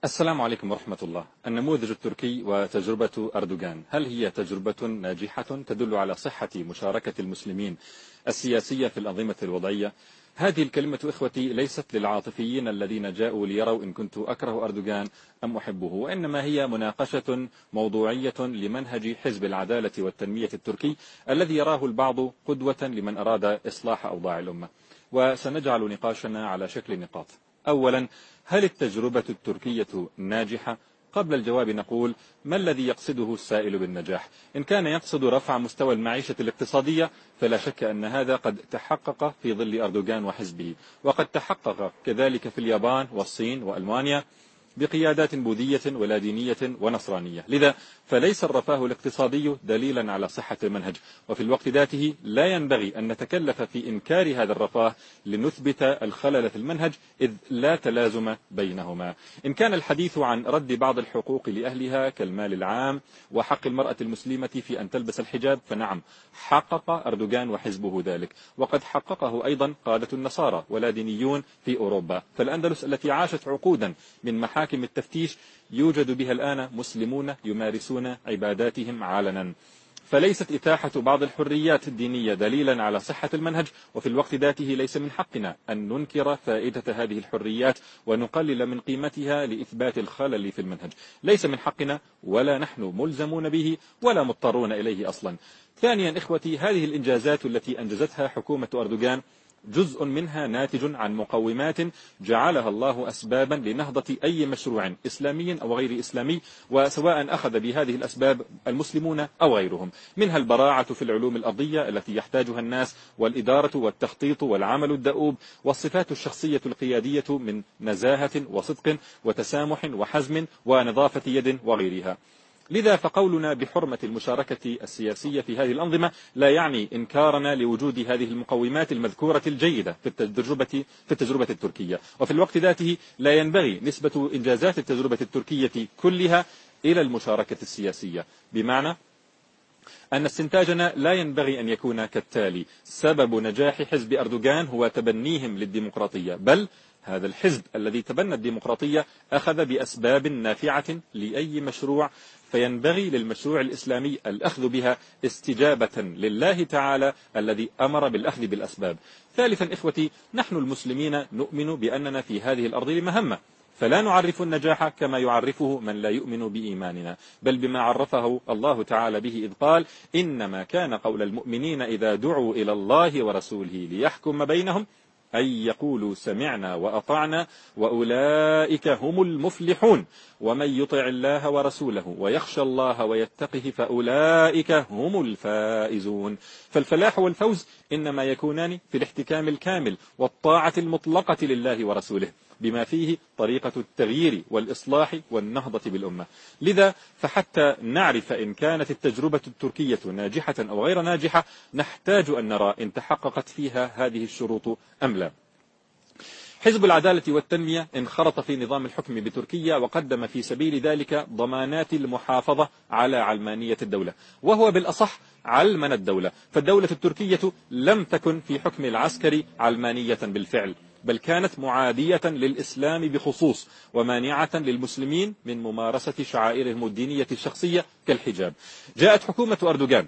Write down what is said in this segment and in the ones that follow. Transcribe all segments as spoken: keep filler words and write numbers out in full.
السلام عليكم ورحمة الله. النموذج التركي وتجربة أردوغان، هل هي تجربة ناجحة تدل على صحة مشاركة المسلمين السياسية في الأنظمة الوضعية؟ هذه الكلمة إخوتي ليست للعاطفيين الذين جاءوا ليروا إن كنت أكره أردوغان أم أحبه، وإنما هي مناقشة موضوعية لمنهج حزب العدالة والتنمية التركي الذي يراه البعض قدوة لمن أراد إصلاح أوضاع الأمة. وسنجعل نقاشنا على شكل نقاط. أولا، هل التجربة التركية ناجحة؟ قبل الجواب نقول: ما الذي يقصده السائل بالنجاح؟ إن كان يقصد رفع مستوى المعيشة الاقتصادية فلا شك أن هذا قد تحقق في ظل أردوغان وحزبه، وقد تحقق كذلك في اليابان والصين وألمانيا بقيادات بوذية ولا دينية ونصرانية. لذا فليس الرفاه الاقتصادي دليلا على صحة المنهج، وفي الوقت ذاته لا ينبغي أن نتكلف في إنكار هذا الرفاه لنثبت الخلل في المنهج، إذ لا تلازم بينهما. إن كان الحديث عن رد بعض الحقوق لأهلها كالمال العام وحق المرأة المسلمة في أن تلبس الحجاب، فنعم، حقق أردوغان وحزبه ذلك، وقد حققه أيضا قادة النصارى ولا دينيون في أوروبا. فالأندلس التي عاشت عقودا من محاكم حاكم التفتيش يوجد بها الآن مسلمون يمارسون عباداتهم علنا. فليست إتاحة بعض الحريات الدينية دليلا على صحة المنهج، وفي الوقت ذاته ليس من حقنا أن ننكر فائدة هذه الحريات ونقلل من قيمتها لإثبات الخلل في المنهج. ليس من حقنا، ولا نحن ملزمون به ولا مضطرون إليه أصلا. ثانيا إخوتي، هذه الإنجازات التي أنجزتها حكومة أردوغان جزء منها ناتج عن مقومات جعلها الله أسبابا لنهضة أي مشروع إسلامي أو غير إسلامي، وسواء أخذ بهذه الأسباب المسلمون أو غيرهم، منها البراعة في العلوم الأرضية التي يحتاجها الناس، والإدارة والتخطيط والعمل الدؤوب، والصفات الشخصية القيادية من نزاهة وصدق وتسامح وحزم ونظافة يد وغيرها. لذا فقولنا بحرمة المشاركة السياسية في هذه الأنظمة لا يعني إنكارنا لوجود هذه المقومات المذكورة الجيدة في التجربة في التجربة التركية، وفي الوقت ذاته لا ينبغي نسبة إنجازات التجربة التركية كلها إلى المشاركة السياسية، بمعنى أن استنتاجنا لا ينبغي أن يكون كالتالي: سبب نجاح حزب أردوغان هو تبنيهم للديمقراطية، بل هذا الحزب الذي تبنى الديمقراطية أخذ بأسباب نافعة لأي مشروع، فينبغي للمشروع الإسلامي الأخذ بها استجابة لله تعالى الذي أمر بالأخذ بالأسباب. ثالثا إخوتي، نحن المسلمين نؤمن بأننا في هذه الأرض لمهمة، فلا نعرف النجاح كما يعرفه من لا يؤمن بإيماننا، بل بما عرفه الله تعالى به إذ قال: إنما كان قول المؤمنين إذا دعوا إلى الله ورسوله ليحكم بينهم أن يقولوا سمعنا وأطعنا وأولئك هم المفلحون، ومن يطع الله ورسوله ويخشى الله ويتقه فأولئك هم الفائزون. فالفلاح والفوز إنما يكونان في الاحتكام الكامل والطاعة المطلقة لله ورسوله، بما فيه طريقة التغيير والإصلاح والنهضة بالأمة. لذا فحتى نعرف إن كانت التجربة التركية ناجحة أو غير ناجحة، نحتاج أن نرى إن تحققت فيها هذه الشروط أم لا. حزب العدالة والتنمية انخرط في نظام الحكم بتركيا، وقدم في سبيل ذلك ضمانات المحافظة على علمانية الدولة، وهو بالأصح علمن الدولة، فالدولة التركية لم تكن في حكم العسكري علمانية بالفعل، بل كانت معادية للإسلام بخصوص، ومانعة للمسلمين من ممارسة شعائرهم الدينية الشخصية كالحجاب. جاءت حكومة أردوغان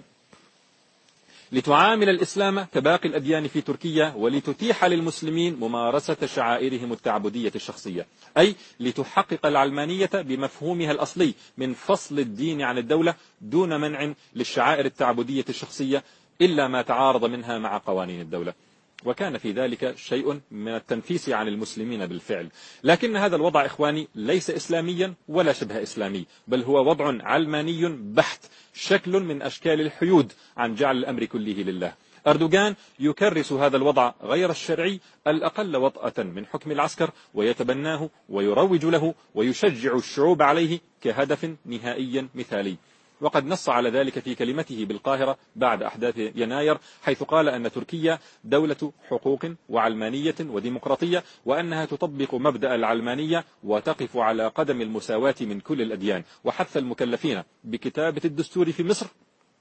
لتعامل الإسلام كباقي الأديان في تركيا، ولتتيح للمسلمين ممارسة شعائرهم التعبدية الشخصية، أي لتحقق العلمانية بمفهومها الأصلي من فصل الدين عن الدولة دون منع للشعائر التعبدية الشخصية إلا ما تعارض منها مع قوانين الدولة. وكان في ذلك شيء من التنفيس عن المسلمين بالفعل. لكن هذا الوضع إخواني ليس إسلاميا ولا شبه إسلامي، بل هو وضع علماني بحت، شكل من أشكال الحيود عن جعل الأمر كله لله. أردوغان يكرس هذا الوضع غير الشرعي الأقل وطأة من حكم العسكر، ويتبناه ويروج له ويشجع الشعوب عليه كهدف نهائي مثالي. وقد نص على ذلك في كلمته بالقاهرة بعد أحداث يناير، حيث قال أن تركيا دولة حقوق وعلمانية وديمقراطية، وأنها تطبق مبدأ العلمانية وتقف على قدم المساواة من كل الأديان، وحث المكلفين بكتابة الدستور في مصر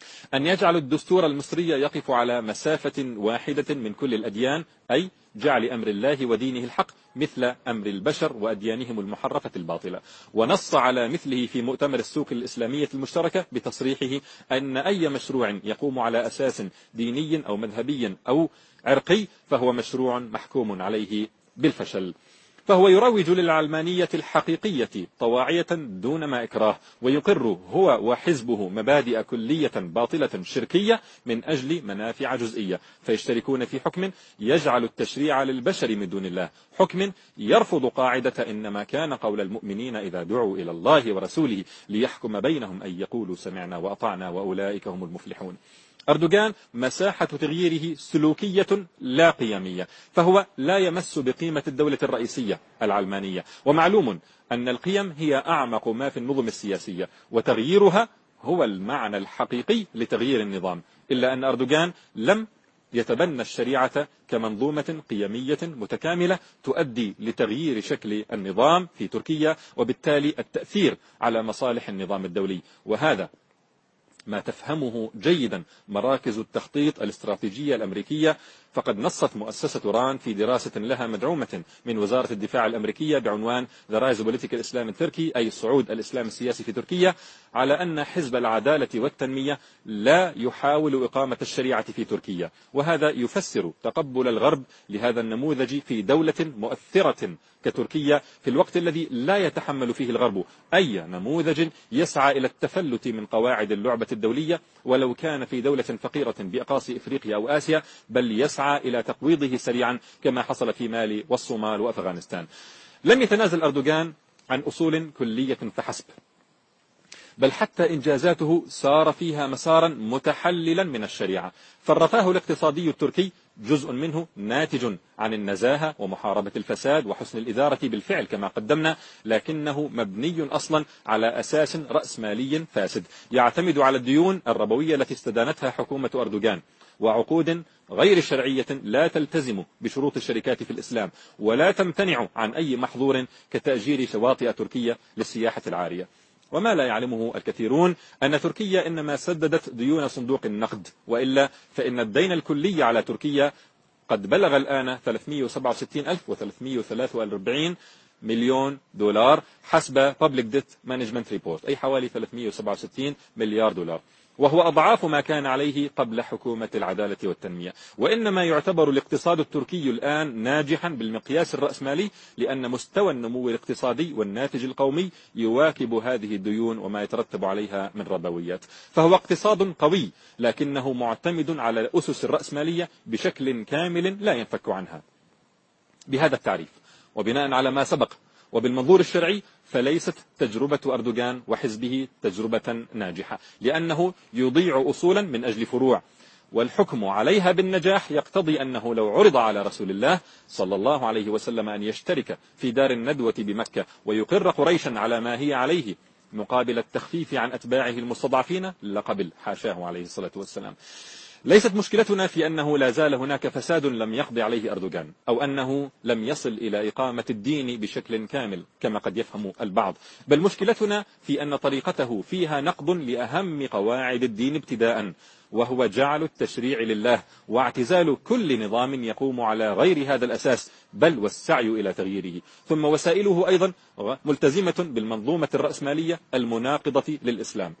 أن يجعل الدستور المصري يقف على مسافة واحدة من كل الأديان، أي جعل أمر الله ودينه الحق مثل أمر البشر وأديانهم المحرفة الباطلة. ونص على مثله في مؤتمر السوق الإسلامية المشتركة بتصريحه أن أي مشروع يقوم على أساس ديني أو مذهبي أو عرقي فهو مشروع محكوم عليه بالفشل. فهو يروج للعلمانية الحقيقية طواعية دون ما إكراه، ويقر هو وحزبه مبادئ كلية باطلة شركية من أجل منافع جزئية، فيشتركون في حكم يجعل التشريع للبشر من دون الله، حكم يرفض قاعدة إنما كان قول المؤمنين إذا دعوا إلى الله ورسوله ليحكم بينهم أن يقولوا سمعنا وأطعنا وأولئك هم المفلحون. أردوغان مساحة تغييره سلوكية لا قيمية، فهو لا يمس بقيمة الدولة الرئيسية العلمانية، ومعلوم أن القيم هي أعمق ما في النظم السياسية، وتغييرها هو المعنى الحقيقي لتغيير النظام. إلا أن أردوغان لم يتبنى الشريعة كمنظومة قيمية متكاملة تؤدي لتغيير شكل النظام في تركيا، وبالتالي التأثير على مصالح النظام الدولي. وهذا ما تفهمه جيدا مراكز التخطيط الاستراتيجية الأمريكية، فقد نصت مؤسسة ران في دراسة لها مدعومة من وزارة الدفاع الأمريكية بعنوان The Rise of Political Islam in Turkey، أي صعود الإسلام السياسي في تركيا، على أن حزب العدالة والتنمية لا يحاول إقامة الشريعة في تركيا. وهذا يفسر تقبل الغرب لهذا النموذج في دولة مؤثرة كتركيا في الوقت الذي لا يتحمل فيه الغرب أي نموذج يسعى إلى التفلت من قواعد اللعبة الدولية، ولو كان في دولة فقيرة بأقاصي إفريقيا أو آسيا، بل يسعى إلى تقويضه سريعا كما حصل في مالي والصومال وأفغانستان. لم يتنازل أردوغان عن أصول كلية فحسب، بل حتى إنجازاته سار فيها مسارا متحللا من الشريعة. فالرفاه الاقتصادي التركي جزء منه ناتج عن النزاهة ومحاربة الفساد وحسن الإدارة بالفعل كما قدمنا، لكنه مبني أصلا على أساس رأسمالي فاسد يعتمد على الديون الربوية التي استدانتها حكومة أردوغان، وعقود غير شرعية لا تلتزم بشروط الشركات في الإسلام، ولا تمتنع عن أي محظور كتأجير شواطئ تركيا للسياحة العارية. وما لا يعلمه الكثيرون أن تركيا إنما سددت ديون صندوق النقد، وإلا فإن الدين الكلي على تركيا قد بلغ الآن ثلاثمئة وسبعة وستين ألف وثلاثمئة وثلاثة وأربعين مليون دولار حسب Public Debt Management Report، أي حوالي ثلاثمئة وسبعة وستين مليار دولار، وهو أضعاف ما كان عليه قبل حكومة العدالة والتنمية. وإنما يعتبر الاقتصاد التركي الآن ناجحا بالمقياس الرأسمالي لأن مستوى النمو الاقتصادي والناتج القومي يواكب هذه الديون وما يترتب عليها من ربويات. فهو اقتصاد قوي لكنه معتمد على الأسس الرأسمالية بشكل كامل لا ينفك عنها. بهذا التعريف وبناء على ما سبق وبالمنظور الشرعي، فليست تجربة أردوغان وحزبه تجربة ناجحة، لأنه يضيع أصولا من أجل فروع، والحكم عليها بالنجاح يقتضي أنه لو عرض على رسول الله صلى الله عليه وسلم أن يشترك في دار الندوة بمكة ويقر قريشا على ما هي عليه مقابل التخفيف عن أتباعه المستضعفين لقبل، حاشاه عليه الصلاة والسلام. ليست مشكلتنا في أنه لا زال هناك فساد لم يقضي عليه أردوغان، أو أنه لم يصل إلى إقامة الدين بشكل كامل كما قد يفهم البعض، بل مشكلتنا في أن طريقته فيها نقض لأهم قواعد الدين ابتداء، وهو جعل التشريع لله واعتزال كل نظام يقوم على غير هذا الأساس، بل والسعي إلى تغييره. ثم وسائله أيضا ملتزمة بالمنظومة الرأسمالية المناقضة للإسلام.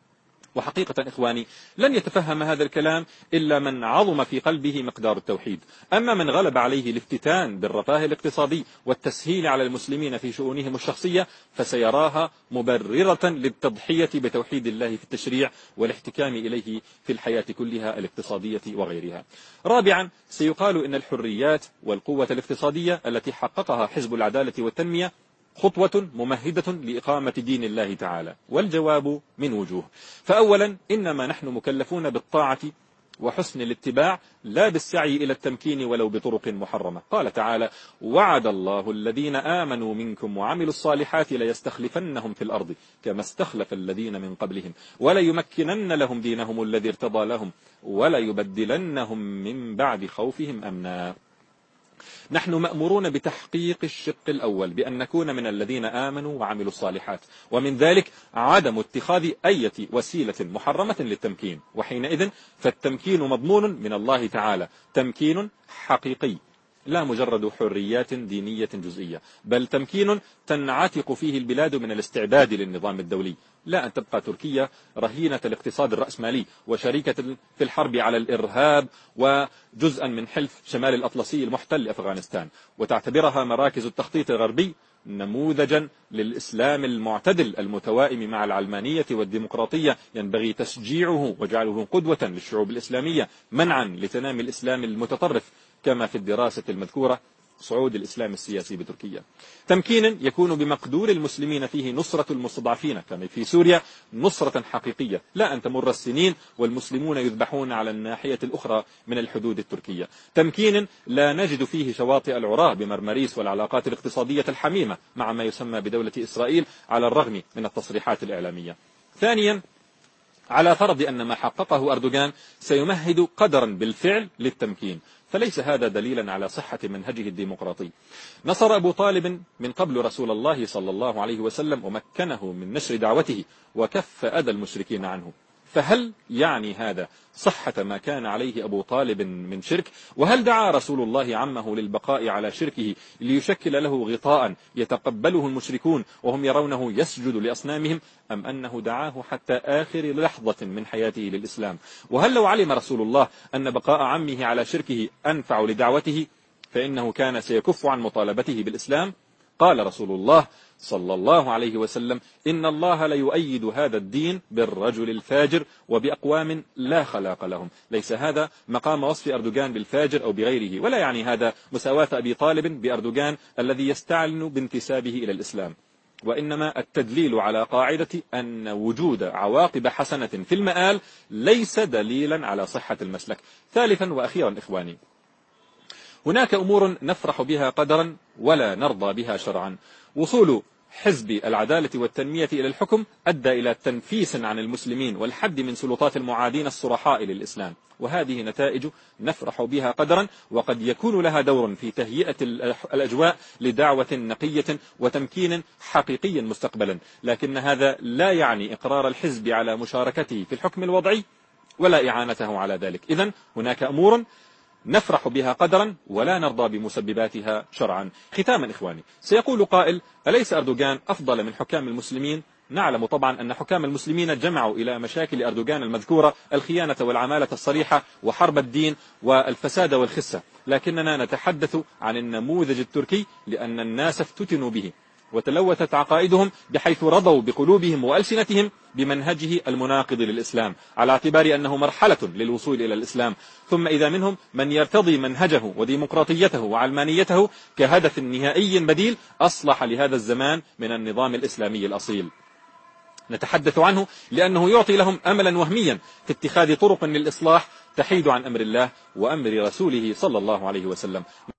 وحقيقة إخواني لن يتفهم هذا الكلام إلا من عظم في قلبه مقدار التوحيد. أما من غلب عليه الافتتان بالرفاه الاقتصادي والتسهيل على المسلمين في شؤونهم الشخصية، فسيراها مبررة للتضحية بتوحيد الله في التشريع والاحتكام إليه في الحياة كلها الاقتصادية وغيرها. رابعا، سيقال إن الحريات والقوة الاقتصادية التي حققها حزب العدالة والتنمية خطوة ممهدة لإقامة دين الله تعالى، والجواب من وجوه. فأولا، إنما نحن مكلفون بالطاعة وحسن الاتباع لا بالسعي إلى التمكين ولو بطرق محرمة. قال تعالى: وعد الله الذين آمنوا منكم وعملوا الصالحات ليستخلفنهم في الأرض كما استخلف الذين من قبلهم وليمكنن لهم دينهم الذي ارتضى لهم وليبدلنهم من بعد خوفهم أمنا. نحن مأمورون بتحقيق الشق الأول بأن نكون من الذين آمنوا وعملوا الصالحات، ومن ذلك عدم اتخاذ أي وسيلة محرمة للتمكين، وحينئذ فالتمكين مضمون من الله تعالى، تمكين حقيقي لا مجرد حريات دينية جزئية، بل تمكين تنعتق فيه البلاد من الاستعباد للنظام الدولي، لا أن تبقى تركيا رهينة الاقتصاد الرأسمالي وشريكة في الحرب على الإرهاب وجزءا من حلف شمال الأطلسي المحتل أفغانستان، وتعتبرها مراكز التخطيط الغربي نموذجا للإسلام المعتدل المتوائم مع العلمانية والديمقراطية، ينبغي تشجيعه وجعله قدوة للشعوب الإسلامية منعا لتنامي الإسلام المتطرف كما في الدراسة المذكورة صعود الإسلام السياسي بتركيا. تمكين يكون بمقدور المسلمين فيه نصرة المستضعفين كما في سوريا نصرة حقيقية، لا أن تمر السنين والمسلمون يذبحون على الناحية الأخرى من الحدود التركية. تمكين لا نجد فيه شواطئ العراة بمرمريس والعلاقات الاقتصادية الحميمة مع ما يسمى بدولة إسرائيل على الرغم من التصريحات الإعلامية. ثانيا، على فرض أن ما حققه أردوغان سيمهد قدرا بالفعل للتمكين، فليس هذا دليلا على صحة منهجه الديمقراطي. نصر أبو طالب من قبل رسول الله صلى الله عليه وسلم ومكنه من نشر دعوته وكف أذى المشركين عنه، فهل يعني هذا صحة ما كان عليه أبو طالب من شرك؟ وهل دعا رسول الله عمه للبقاء على شركه ليشكل له غطاء يتقبله المشركون وهم يرونه يسجد لأصنامهم، أم أنه دعاه حتى آخر لحظة من حياته للإسلام؟ وهل لو علم رسول الله أن بقاء عمه على شركه أنفع لدعوته فإنه كان سيكف عن مطالبته بالإسلام؟ قال رسول الله صلى الله عليه وسلم: إن الله ليؤيد هذا الدين بالرجل الفاجر وبأقوام لا خلاق لهم. ليس هذا مقام وصف أردوغان بالفاجر أو بغيره، ولا يعني هذا مساواة أبي طالب بأردوغان الذي يستعلن بانتسابه إلى الإسلام، وإنما التدليل على قاعدة أن وجود عواقب حسنة في المآل ليس دليلا على صحة المسلك. ثالثا وأخيرا إخواني، هناك أمور نفرح بها قدرا ولا نرضى بها شرعا. وصول حزب العدالة والتنمية إلى الحكم أدى إلى تنفيس عن المسلمين والحد من سلطات المعادين الصرحاء للإسلام، وهذه نتائج نفرح بها قدرا، وقد يكون لها دور في تهيئة الأجواء لدعوة نقية وتمكين حقيقي مستقبلا، لكن هذا لا يعني إقرار الحزب على مشاركته في الحكم الوضعي ولا إعانته على ذلك. إذن هناك أمور نفرح بها قدرا ولا نرضى بمسبباتها شرعا. ختاما إخواني، سيقول قائل: أليس أردوغان أفضل من حكام المسلمين؟ نعلم طبعا أن حكام المسلمين جمعوا إلى مشاكل أردوغان المذكورة الخيانة والعمالة الصريحة وحرب الدين والفساد والخسة، لكننا نتحدث عن النموذج التركي لأن الناس افتتنوا به وتلوثت عقائدهم بحيث رضوا بقلوبهم وألسنتهم بمنهجه المناقض للإسلام على اعتبار أنه مرحلة للوصول إلى الإسلام، ثم إذا منهم من يرتضي منهجه وديمقراطيته وعلمانيته كهدف نهائي بديل أصلح لهذا الزمان من النظام الإسلامي الأصيل. نتحدث عنه لأنه يعطي لهم أملا وهميا في اتخاذ طرق للإصلاح تحيد عن أمر الله وأمر رسوله صلى الله عليه وسلم.